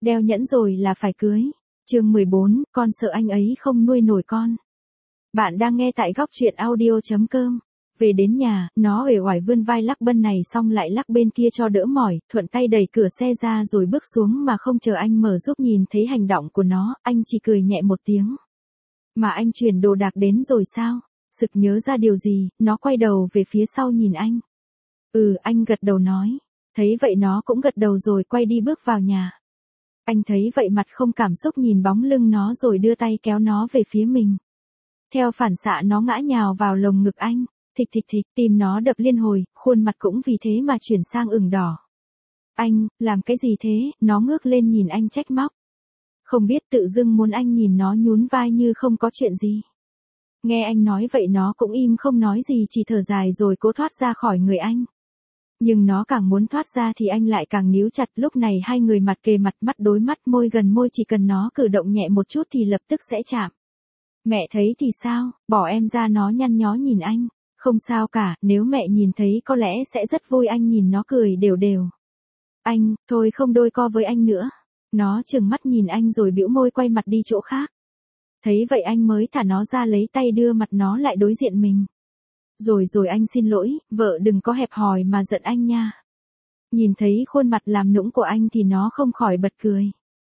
Đeo nhẫn rồi là phải cưới. Chương 14, con sợ anh ấy không nuôi nổi con. Bạn đang nghe tại góc truyện audio.com. Về đến nhà, nó uể oải vươn vai lắc bên này xong lại lắc bên kia cho đỡ mỏi, thuận tay đẩy cửa xe ra rồi bước xuống mà không chờ anh mở giúp. Nhìn thấy hành động của nó, anh chỉ cười nhẹ một tiếng. Mà anh chuyển đồ đạc đến rồi sao? Sực nhớ ra điều gì, nó quay đầu về phía sau nhìn anh. Anh gật đầu nói. Thấy vậy nó cũng gật đầu rồi quay đi bước vào nhà. Anh thấy vậy mặt không cảm xúc nhìn bóng lưng nó rồi đưa tay kéo nó về phía mình. Theo phản xạ nó ngã nhào vào lồng ngực anh, thịch thịch thịch, tim nó đập liên hồi, khuôn mặt cũng vì thế mà chuyển sang ửng đỏ. Anh, làm cái gì thế? Nó ngước lên nhìn anh trách móc. Không biết tự dưng muốn anh nhìn nó nhún vai như không có chuyện gì. Nghe anh nói vậy nó cũng im không nói gì chỉ thở dài rồi cố thoát ra khỏi người anh. Nhưng nó càng muốn thoát ra thì anh lại càng níu chặt. Lúc này hai người mặt kề mặt, mắt đối mắt, môi gần môi, chỉ cần nó cử động nhẹ một chút thì lập tức sẽ chạm. Mẹ thấy thì sao? Bỏ em ra. Nó nhăn nhó nhìn anh. Không sao cả, nếu mẹ nhìn thấy có lẽ sẽ rất vui. Anh nhìn nó cười đều đều. Anh, thôi không đôi co với anh nữa. Nó trừng mắt nhìn anh rồi bĩu môi quay mặt đi chỗ khác. Thấy vậy anh mới thả nó ra, lấy tay đưa mặt nó lại đối diện mình. Rồi anh xin lỗi, vợ đừng có hẹp hòi mà giận anh nha. Nhìn thấy khuôn mặt làm nũng của anh thì nó không khỏi bật cười.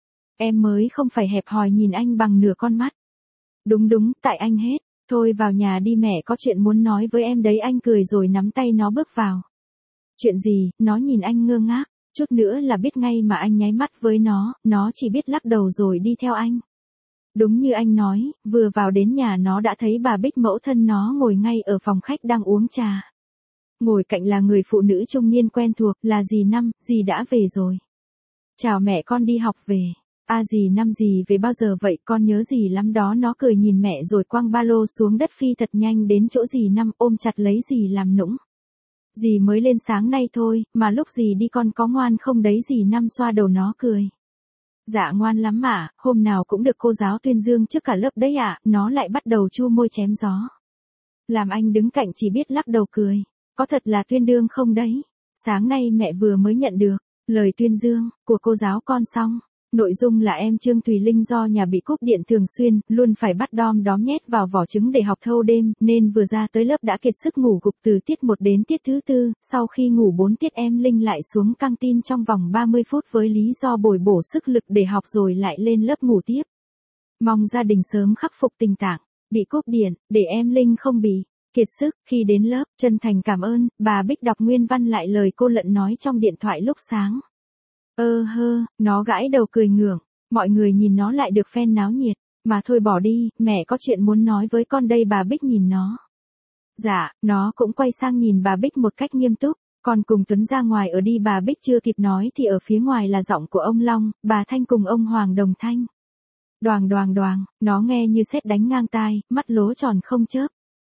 Em mới không phải hẹp hòi, nhìn anh bằng nửa con mắt. Đúng, tại anh hết. Thôi vào nhà đi, mẹ có chuyện muốn nói với em đấy. Anh cười rồi nắm tay nó bước vào. Chuyện gì? Nó nhìn anh ngơ ngác. Chút nữa là biết ngay mà anh nháy mắt với nó chỉ biết lắc đầu rồi đi theo anh. Đúng như anh nói, vừa vào đến nhà nó đã thấy bà Bích, mẫu thân nó, ngồi ngay ở phòng khách đang uống trà. Ngồi cạnh là người phụ nữ trung niên quen thuộc, là dì Năm. Dì đã về rồi. Chào mẹ, con đi học về. Dì Năm, dì về bao giờ vậy? Con nhớ dì lắm đó. Nó cười nhìn mẹ rồi quăng ba lô xuống đất phi thật nhanh đến chỗ dì Năm, ôm chặt lấy dì làm nũng. Dì mới lên sáng nay thôi, mà lúc dì đi con có ngoan không đấy? Dì Năm xoa đầu nó cười. Dạ ngoan lắm mà, hôm nào cũng được cô giáo tuyên dương trước cả lớp đấy ạ. Nó lại bắt đầu chu môi chém gió. Làm anh đứng cạnh chỉ biết lắc đầu cười. Có thật là tuyên dương không đấy? Sáng nay mẹ vừa mới nhận được lời tuyên dương của cô giáo con xong. Nội dung là em Trương Thùy Linh do nhà bị cúp điện thường xuyên, luôn phải bắt đom đóm nhét vào vỏ trứng để học thâu đêm, nên vừa ra tới lớp đã kiệt sức ngủ gục từ tiết 1 đến tiết thứ 4, sau khi ngủ 4 tiết em Linh lại xuống căng tin trong vòng 30 phút với lý do bồi bổ sức lực để học rồi lại lên lớp ngủ tiếp. Mong gia đình sớm khắc phục tình trạng bị cúp điện, để em Linh không bị kiệt sức. Khi đến lớp, chân thành cảm ơn, bà Bích đọc nguyên văn lại lời cô Lận nói trong điện thoại lúc sáng. Nó gãi đầu cười ngưởng, mọi người nhìn nó lại được phen náo nhiệt, mà thôi bỏ đi, mẹ có chuyện muốn nói với con đây. Bà Bích nhìn nó. Dạ, nó cũng quay sang nhìn bà Bích một cách nghiêm túc, con cùng Tuấn ra ngoài ở đi. Bà Bích chưa kịp nói thì ở phía ngoài là giọng của ông Long, bà Thanh cùng ông Hoàng Đồng Thanh. Đoàng, nó nghe như sét đánh ngang tai, mắt lố tròn không chớp.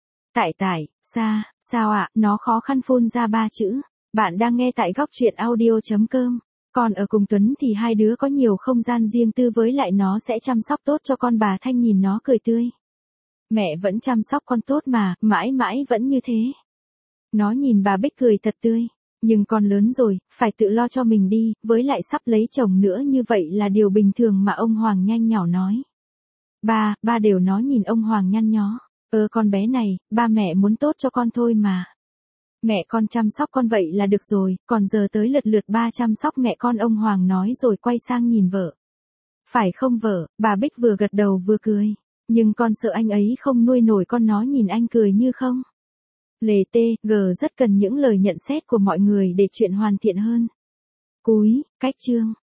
Sao ạ? Nó khó khăn phun ra 3 chữ. Bạn đang nghe tại góc truyện audio.com. Còn ở cùng Tuấn thì hai đứa có nhiều không gian riêng tư, với lại nó sẽ chăm sóc tốt cho con. Bà Thanh nhìn nó cười tươi. Mẹ vẫn chăm sóc con tốt mà, mãi mãi vẫn như thế. Nó nhìn bà Bích cười thật tươi. Nhưng con lớn rồi, phải tự lo cho mình đi, với lại sắp lấy chồng nữa, như vậy là điều bình thường mà. Ông Hoàng nhanh nhỏ nói. Ba đều. Nó nhìn ông Hoàng nhăn nhó. Con bé này, ba mẹ muốn tốt cho con thôi mà. Mẹ con chăm sóc con vậy là được rồi, còn giờ tới lượt ba chăm sóc mẹ con. Ông Hoàng nói rồi quay sang nhìn vợ. Phải không vợ? Bà Bích vừa gật đầu vừa cười. Nhưng con sợ anh ấy không nuôi nổi con. Nó nhìn anh cười như không. Rất cần những lời nhận xét của mọi người để chuyện hoàn thiện hơn. Cuối, cách chương.